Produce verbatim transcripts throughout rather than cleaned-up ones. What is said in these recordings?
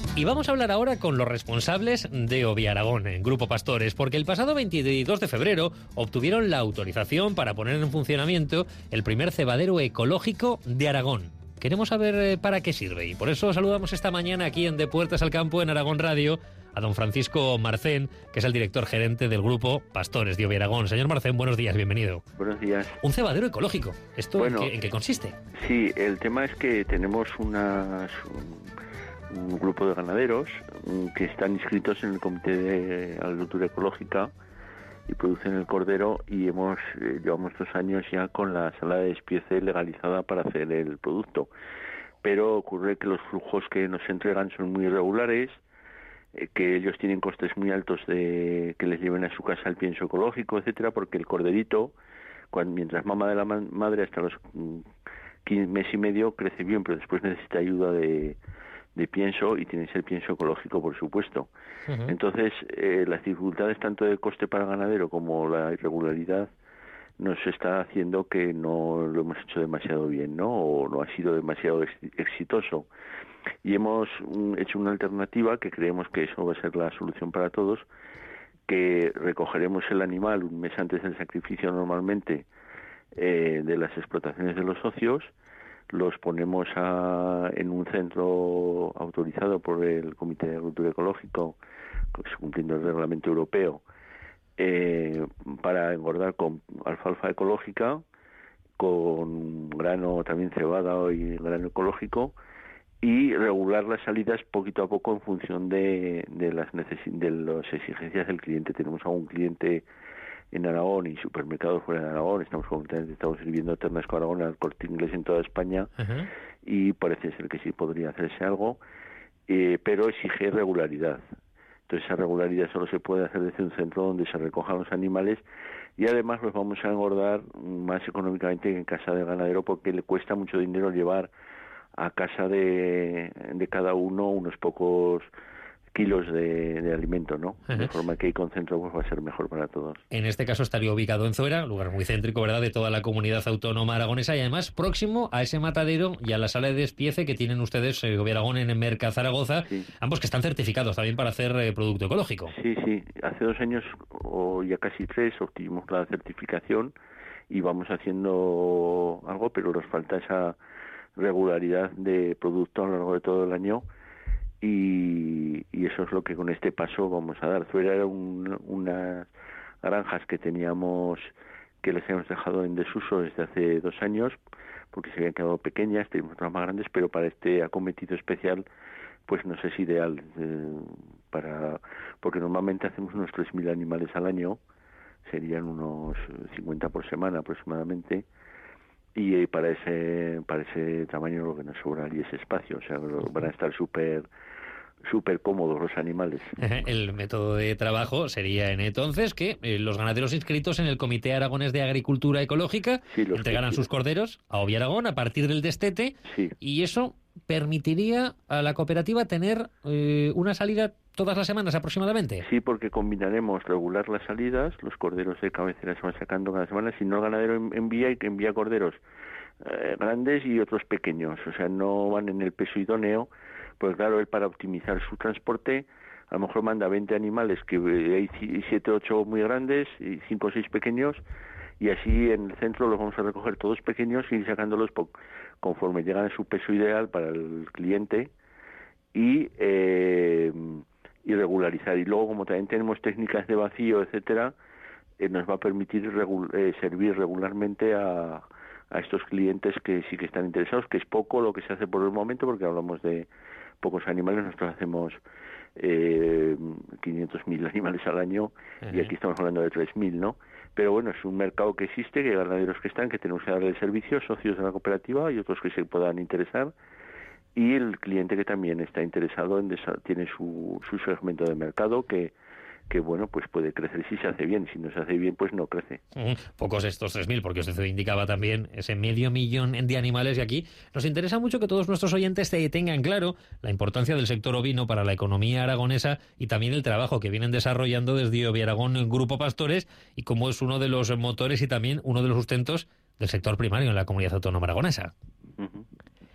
Y vamos a hablar ahora con los responsables de Oviaragón, en Grupo Pastores, porque el pasado veintidós de febrero obtuvieron la autorización para poner en funcionamiento el primer cebadero ecológico de Aragón. Queremos saber eh, para qué sirve y por eso saludamos esta mañana aquí en De Puertas al Campo, en Aragón Radio, a don Francisco Marcén, que es el director gerente del Grupo Pastores de Oviaragón. Señor Marcén, buenos días, bienvenido. Buenos días. Un cebadero ecológico. ¿Esto bueno, en, qué, en qué consiste? Sí, el tema es que tenemos unas, un, un grupo de ganaderos que están inscritos en el Comité de Agricultura Ecológica y producen el cordero, y hemos eh, llevamos dos años ya con la sala de despiece legalizada para hacer el producto. Pero ocurre que los flujos que nos entregan son muy irregulares, eh, que ellos tienen costes muy altos de que les lleven a su casa el pienso ecológico, etcétera, porque el corderito, cuando, mientras mama de la ma- madre hasta los quince meses y medio, crece bien, pero después necesita ayuda de, de pienso, y tiene que ser pienso ecológico, por supuesto. Uh-huh. Entonces, eh, las dificultades tanto de coste para el ganadero como la irregularidad nos está haciendo que no lo hemos hecho demasiado bien, ¿no? O no ha sido demasiado ex- exitoso. Y hemos um, hecho una alternativa que creemos que eso va a ser la solución para todos, que recogeremos el animal un mes antes del sacrificio normalmente eh, de las explotaciones de los socios, los ponemos a, en un centro autorizado por el Comité de Agricultura Ecológico, cumpliendo el reglamento europeo, eh, para engordar con alfalfa ecológica, con grano también cebada y grano ecológico, y regular las salidas poquito a poco en función de, de las necesi- de las exigencias del cliente. Tenemos a un cliente en Aragón y supermercados fuera de Aragón, estamos completamente, estamos sirviendo Ternasco Aragón al Corte Inglés en toda España, uh-huh. y parece ser que sí podría hacerse algo, eh, pero exige regularidad. Entonces esa regularidad solo se puede hacer desde un centro donde se recojan los animales, y además los vamos a engordar más económicamente que en casa del ganadero, porque le cuesta mucho dinero llevar a casa de, de cada uno unos pocos kilos de, de alimento, ¿no? Uh-huh. De forma que ahí con centro pues va a ser mejor para todos. En este caso estaría ubicado en Zuera, lugar muy céntrico, ¿verdad?, de toda la comunidad autónoma aragonesa, y además próximo a ese matadero y a la sala de despiece que tienen ustedes, eh, Oviaragón, en Merca, Zaragoza, sí. Ambos que están certificados también para hacer eh, producto ecológico. Sí, sí. Hace dos años, o ya casi tres, obtuvimos la certificación y vamos haciendo algo, pero nos falta esa regularidad de producto a lo largo de todo el año. Y, y eso es lo que con este paso vamos a dar. Zuera era un, unas granjas que teníamos, que les hemos dejado en desuso desde hace dos años, porque se habían quedado pequeñas, tenemos otras más grandes, pero para este acometido especial, pues nos es ideal, eh, para porque normalmente hacemos unos tres mil animales al año, serían unos cincuenta por semana aproximadamente, y eh, para ese para ese tamaño lo que nos sobraría es espacio, o sea, van a estar súper súper cómodos los animales. El método de trabajo sería en entonces que eh, los ganaderos inscritos en el Comité Aragonés de Agricultura Ecológica sí, entregaran sus corderos a Oviaragón a partir del destete, sí. Y eso permitiría a la cooperativa tener eh, una salida todas las semanas aproximadamente. Sí, porque combinaremos regular las salidas, los corderos de cabecera se van sacando cada semana, si no el ganadero envía y que envía corderos eh, grandes y otros pequeños, o sea, no van en el peso idóneo. Pues claro, él para optimizar su transporte, a lo mejor manda veinte animales, que hay siete o ocho muy grandes y cinco o seis pequeños, y así en el centro los vamos a recoger todos pequeños y ir sacándolos po- conforme llegan a su peso ideal para el cliente, y, eh, y regularizar. Y luego, como también tenemos técnicas de vacío, etcétera, eh, nos va a permitir regu- eh, servir regularmente a, a estos clientes que sí que están interesados, que es poco lo que se hace por el momento, porque hablamos de pocos animales. Nosotros hacemos eh, quinientos mil animales al año, uh-huh. Y aquí estamos hablando de tres mil, ¿no? Pero bueno, es un mercado que existe, que hay ganaderos que están, que tenemos que darle el servicio, socios de la cooperativa y otros que se puedan interesar, y el cliente que también está interesado en desa- tiene su, su segmento de mercado que que bueno, pues puede crecer si se hace bien, si no se hace bien, pues no crece. Uh, pocos estos tres mil, porque usted indicaba también ese medio millón de animales, y aquí nos interesa mucho que todos nuestros oyentes tengan claro la importancia del sector ovino para la economía aragonesa y también el trabajo que vienen desarrollando desde Oviaragón en Grupo Pastores, y cómo es uno de los motores y también uno de los sustentos del sector primario en la comunidad autónoma aragonesa. Uh-huh.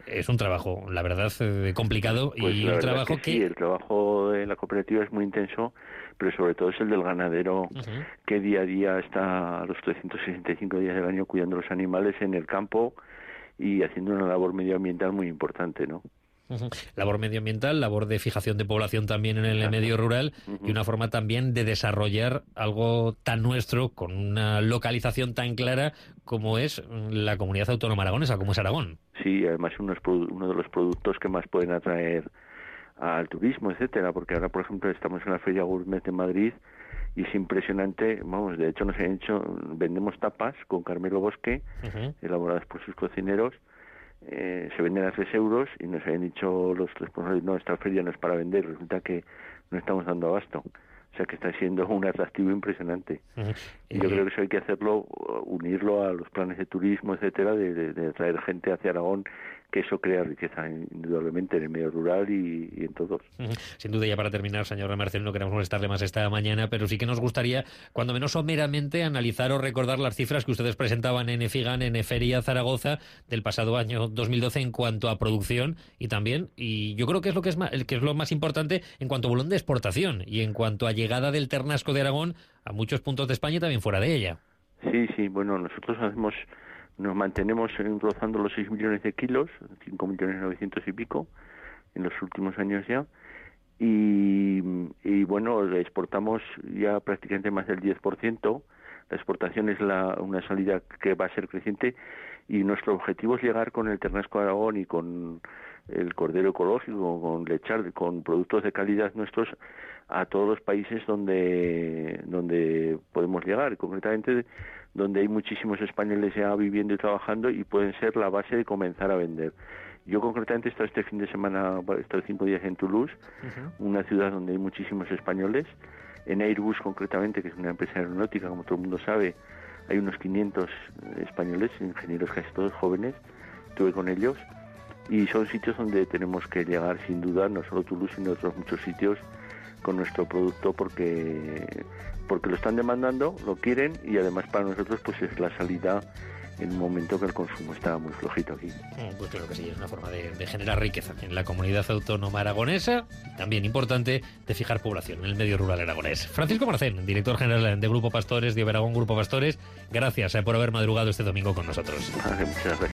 es un trabajo, la verdad, eh, complicado pues y un trabajo que... que... Sí, el trabajo de la cooperativa es muy intenso, pero sobre todo es el del ganadero, uh-huh. que día a día está los trescientos sesenta y cinco días del año cuidando los animales en el campo y haciendo una labor medioambiental muy importante, ¿no? Uh-huh. Labor medioambiental, labor de fijación de población también en el Exacto. medio rural uh-huh. y una forma también de desarrollar algo tan nuestro, con una localización tan clara como es la comunidad autónoma aragonesa, como es Aragón. Sí, además uno, es uno de los productos que más pueden atraer al turismo, etcétera, porque ahora, por ejemplo, estamos en la Feria Gourmet de Madrid y es impresionante, vamos, de hecho nos han hecho, vendemos tapas con Carmelo Bosque, uh-huh. elaboradas por sus cocineros. Eh, se venden a tres euros y nos habían dicho los responsables, no, esta feria no es para vender, resulta que no estamos dando abasto. O sea que está siendo un atractivo impresionante. Uh-huh. Y yo uh-huh. creo que eso hay que hacerlo, unirlo a los planes de turismo, etcétera, de, de, de traer gente hacia Aragón, que eso crea riqueza indudablemente en el medio rural y, y en todos. Uh-huh. Sin duda, ya para terminar, señor Marcel, no queremos molestarle más esta mañana, pero sí que nos gustaría, cuando menos someramente, analizar o recordar las cifras que ustedes presentaban en EFIGAN, en Feria Zaragoza, del pasado año dos mil doce en cuanto a producción y también, y yo creo que es lo que es más, que es lo más importante en cuanto a volumen de exportación y en cuanto a llegada del ternasco de Aragón a muchos puntos de España y también fuera de ella. Sí, sí, bueno, nosotros hacemos... Nos mantenemos rozando los seis millones de kilos, cinco millones novecientos y pico, en los últimos años ya. Y, y bueno, exportamos ya prácticamente más del diez por ciento. La exportación es la, una salida que va a ser creciente y nuestro objetivo es llegar con el ternasco de Aragón y con el cordero ecológico, con lechar, con productos de calidad nuestros a todos los países donde, donde podemos llegar, concretamente donde hay muchísimos españoles ya viviendo y trabajando y pueden ser la base de comenzar a vender. Yo concretamente he estado este fin de semana, he estado cinco días en Toulouse, uh-huh. una ciudad donde hay muchísimos españoles, en Airbus concretamente, que es una empresa aeronáutica, como todo el mundo sabe, hay unos quinientos españoles, ingenieros casi todos jóvenes, estuve con ellos, y son sitios donde tenemos que llegar sin duda, no solo Toulouse, sino otros muchos sitios, con nuestro producto porque porque lo están demandando, lo quieren y además para nosotros pues es la salida en un momento que el consumo está muy flojito aquí. Pues claro que sí, es una forma de, de generar riqueza en la comunidad autónoma aragonesa, también importante de fijar población en el medio rural aragonés. Francisco Marcén, director general de Grupo Pastores, de Oberagón Grupo Pastores, gracias por haber madrugado este domingo con nosotros. Vale, muchas gracias.